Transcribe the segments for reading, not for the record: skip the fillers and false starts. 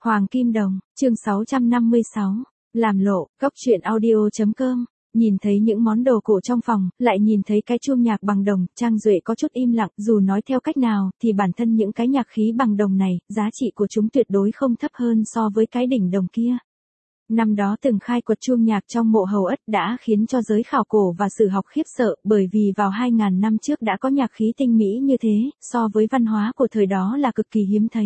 Hoàng Kim Đồng, chương 656, làm lộ, góc truyện audio.com. Nhìn thấy những món đồ cổ trong phòng, lại nhìn thấy cái chuông nhạc bằng đồng, Trang Duệ có chút im lặng, dù nói theo cách nào, thì bản thân những cái nhạc khí bằng đồng này, giá trị của chúng tuyệt đối không thấp hơn so với cái đỉnh đồng kia. Năm đó từng khai quật chuông nhạc trong mộ Hầu Ất đã khiến cho giới khảo cổ và sử học khiếp sợ, bởi vì vào 2000 năm trước đã có nhạc khí tinh mỹ như thế, so với văn hóa của thời đó là cực kỳ hiếm thấy.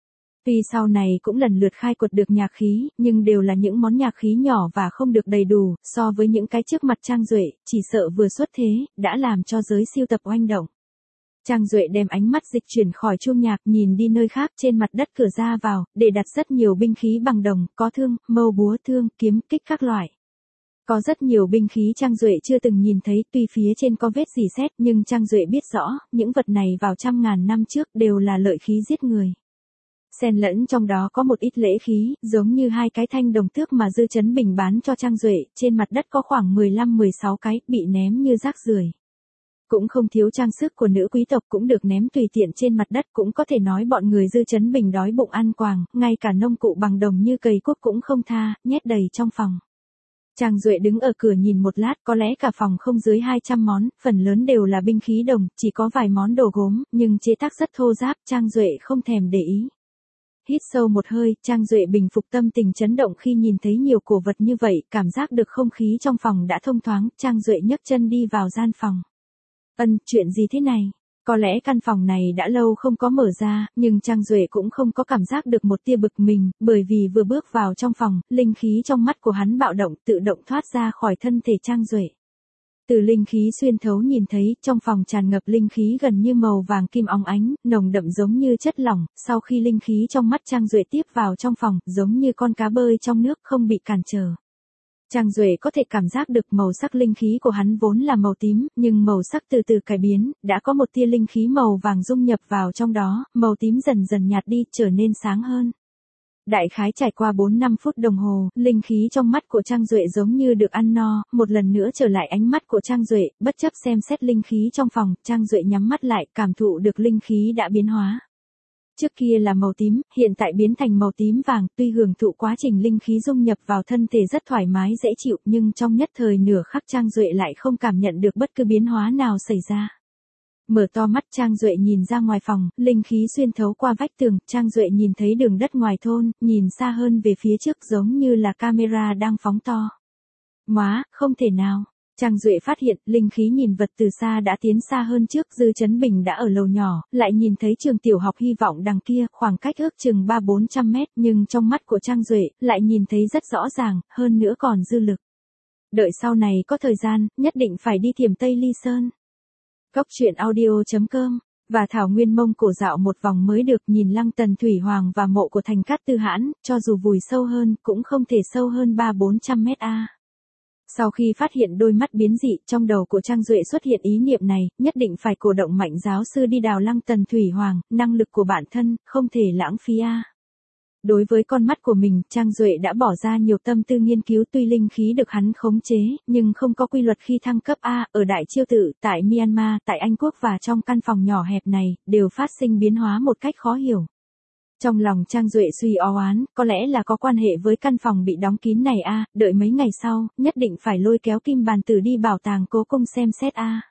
Tuy sau này cũng lần lượt khai quật được nhạc khí, nhưng đều là những món nhạc khí nhỏ và không được đầy đủ, so với những cái trước mặt Trang Duệ, chỉ sợ vừa xuất thế, đã làm cho giới siêu tập oanh động. Trang Duệ đem ánh mắt dịch chuyển khỏi chuông nhạc, nhìn đi nơi khác trên mặt đất cửa ra vào, để đặt rất nhiều binh khí bằng đồng, có thương, mâu búa thương, kiếm, kích các loại. Có rất nhiều binh khí Trang Duệ chưa từng nhìn thấy, tuy phía trên có vết rỉ sét, nhưng Trang Duệ biết rõ, những vật này vào trăm ngàn năm trước đều là lợi khí giết người. Xen lẫn trong đó có một ít lễ khí, giống như hai cái thanh đồng tước mà Dư Chấn Bình bán cho Trang Duệ, trên mặt đất có khoảng 15-16 cái, bị ném như rác rưởi. Cũng không thiếu trang sức của nữ quý tộc cũng được ném tùy tiện trên mặt đất, cũng có thể nói bọn người Dư Chấn Bình đói bụng ăn quàng, ngay cả nông cụ bằng đồng như cầy cuốc cũng không tha, nhét đầy trong phòng. Trang Duệ đứng ở cửa nhìn một lát, có lẽ cả phòng không dưới 200 món, phần lớn đều là binh khí đồng, chỉ có vài món đồ gốm, nhưng chế tác rất thô ráp, Trang Duệ không thèm để ý. Hít sâu một hơi, Trang Duệ bình phục tâm tình chấn động khi nhìn thấy nhiều cổ vật như vậy, cảm giác được không khí trong phòng đã thông thoáng, Trang Duệ nhấc chân đi vào gian phòng. Chuyện gì thế này? Có lẽ căn phòng này đã lâu không có mở ra, nhưng Trang Duệ cũng không có cảm giác được một tia bực mình, bởi vì vừa bước vào trong phòng, linh khí trong mắt của hắn bạo động, tự động thoát ra khỏi thân thể Trang Duệ. Từ linh khí xuyên thấu nhìn thấy, trong phòng tràn ngập linh khí gần như màu vàng kim óng ánh, nồng đậm giống như chất lỏng, sau khi linh khí trong mắt Trang Duệ tiếp vào trong phòng, giống như con cá bơi trong nước không bị cản trở. Trang Duệ có thể cảm giác được màu sắc linh khí của hắn vốn là màu tím, nhưng màu sắc từ từ cải biến, đã có một tia linh khí màu vàng dung nhập vào trong đó, màu tím dần dần nhạt đi, trở nên sáng hơn. Đại khái trải qua 4-5 phút đồng hồ, linh khí trong mắt của Trang Duệ giống như được ăn no, một lần nữa trở lại ánh mắt của Trang Duệ, bất chấp xem xét linh khí trong phòng, Trang Duệ nhắm mắt lại, cảm thụ được linh khí đã biến hóa. Trước kia là màu tím, hiện tại biến thành màu tím vàng, tuy hưởng thụ quá trình linh khí dung nhập vào thân thể rất thoải mái dễ chịu, nhưng trong nhất thời nửa khắc Trang Duệ lại không cảm nhận được bất cứ biến hóa nào xảy ra. Mở to mắt Trang Duệ nhìn ra ngoài phòng, linh khí xuyên thấu qua vách tường, Trang Duệ nhìn thấy đường đất ngoài thôn, nhìn xa hơn về phía trước giống như là camera đang phóng to. Không thể nào. Trang Duệ phát hiện, linh khí nhìn vật từ xa đã tiến xa hơn trước, Dư Chấn Bình đã ở lầu nhỏ, lại nhìn thấy trường tiểu học Hy Vọng đằng kia, khoảng cách ước chừng 300-400 mét, nhưng trong mắt của Trang Duệ, lại nhìn thấy rất rõ ràng, hơn nữa còn dư lực. Đợi sau này có thời gian, nhất định phải đi Thiểm Tây Ly Sơn. Góc truyện audio.com, và Thảo Nguyên Mông Cổ dạo một vòng mới được, nhìn Lăng Tần Thủy Hoàng và mộ của Thành Cát Tư Hãn, cho dù vùi sâu hơn, cũng không thể sâu hơn 300-400 mét a. Sau khi phát hiện đôi mắt biến dị, trong đầu của Trang Duệ xuất hiện ý niệm này, nhất định phải cổ động Mạnh giáo sư đi đào Lăng Tần Thủy Hoàng, năng lực của bản thân, không thể lãng phí a. Đối với con mắt của mình, Trang Duệ đã bỏ ra nhiều tâm tư nghiên cứu, tuy linh khí được hắn khống chế, nhưng không có quy luật khi thăng cấp A, ở Đại Chiêu Tự, tại Myanmar, tại Anh Quốc và trong căn phòng nhỏ hẹp này, đều phát sinh biến hóa một cách khó hiểu. Trong lòng Trang Duệ suy oán, có lẽ là có quan hệ với căn phòng bị đóng kín này a, đợi mấy ngày sau, nhất định phải lôi kéo Kim Bàn Tử đi bảo tàng Cố Cung xem xét a.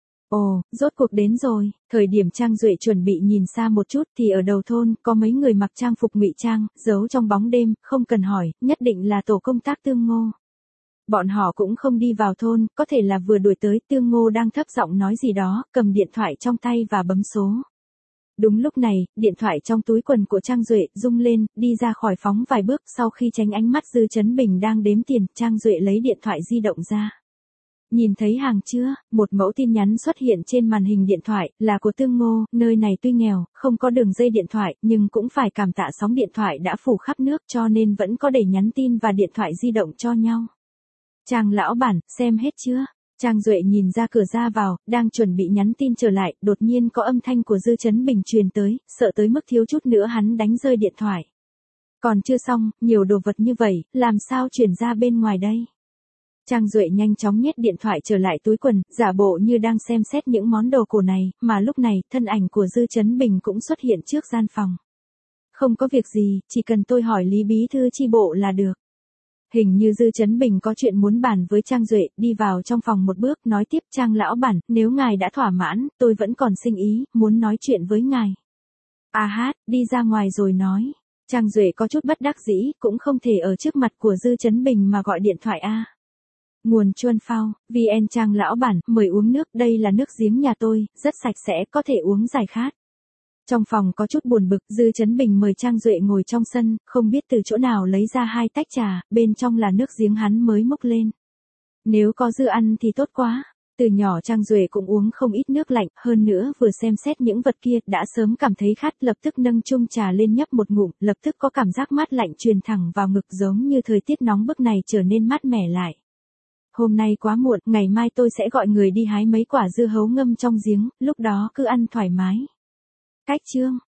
Ồ, rốt cuộc đến rồi, thời điểm Trang Duệ chuẩn bị nhìn xa một chút thì ở đầu thôn, có mấy người mặc trang phục ngụy trang, giấu trong bóng đêm, không cần hỏi, nhất định là tổ công tác Tương Ngô. Bọn họ cũng không đi vào thôn, có thể là vừa đuổi tới, Tương Ngô đang thấp giọng nói gì đó, cầm điện thoại trong tay và bấm số. Đúng lúc này, điện thoại trong túi quần của Trang Duệ rung lên, đi ra khỏi phóng vài bước, sau khi tránh ánh mắt Dư Chấn Bình đang đếm tiền, Trang Duệ lấy điện thoại di động ra. Nhìn thấy hàng chưa, một mẫu tin nhắn xuất hiện trên màn hình điện thoại, là của Tương Ngô, nơi này tuy nghèo, không có đường dây điện thoại, nhưng cũng phải cảm tạ sóng điện thoại đã phủ khắp nước, cho nên vẫn có để nhắn tin và điện thoại di động cho nhau. Trang lão bản, xem hết chưa? Trang Duệ nhìn ra cửa ra vào, đang chuẩn bị nhắn tin trở lại, đột nhiên có âm thanh của Dư Chấn Bình truyền tới, sợ tới mức thiếu chút nữa hắn đánh rơi điện thoại. Còn chưa xong, nhiều đồ vật như vậy, làm sao chuyển ra bên ngoài đây? Trang Duệ nhanh chóng nhét điện thoại trở lại túi quần, giả bộ như đang xem xét những món đồ cổ này, mà lúc này, thân ảnh của Dư Chấn Bình cũng xuất hiện trước gian phòng. Không có việc gì, chỉ cần tôi hỏi Lý Bí thư chi bộ là được. Hình như Dư Chấn Bình có chuyện muốn bàn với Trang Duệ, đi vào trong phòng một bước, nói tiếp: Trang lão bản, nếu ngài đã thỏa mãn, tôi vẫn còn sinh ý, muốn nói chuyện với ngài. À hát, đi ra ngoài rồi nói. Trang Duệ có chút bất đắc dĩ, cũng không thể ở trước mặt của Dư Chấn Bình mà gọi điện thoại a. Nguồn Chuan Phao, VN Trang lão bản, mời uống nước, đây là nước giếng nhà tôi, rất sạch sẽ, có thể uống giải khát. Trong phòng có chút buồn bực, Dư Chấn Bình mời Trang Duệ ngồi trong sân, không biết từ chỗ nào lấy ra 2 tách trà, bên trong là nước giếng hắn mới múc lên. Nếu có dư ăn thì tốt quá. Từ nhỏ Trang Duệ cũng uống không ít nước lạnh, hơn nữa vừa xem xét những vật kia, đã sớm cảm thấy khát, lập tức nâng chung trà lên nhấp một ngụm, lập tức có cảm giác mát lạnh truyền thẳng vào ngực, giống như thời tiết nóng bức này trở nên mát mẻ lại. Hôm nay quá muộn, ngày mai tôi sẽ gọi người đi hái mấy quả dưa hấu ngâm trong giếng, lúc đó cứ ăn thoải mái. Cách chương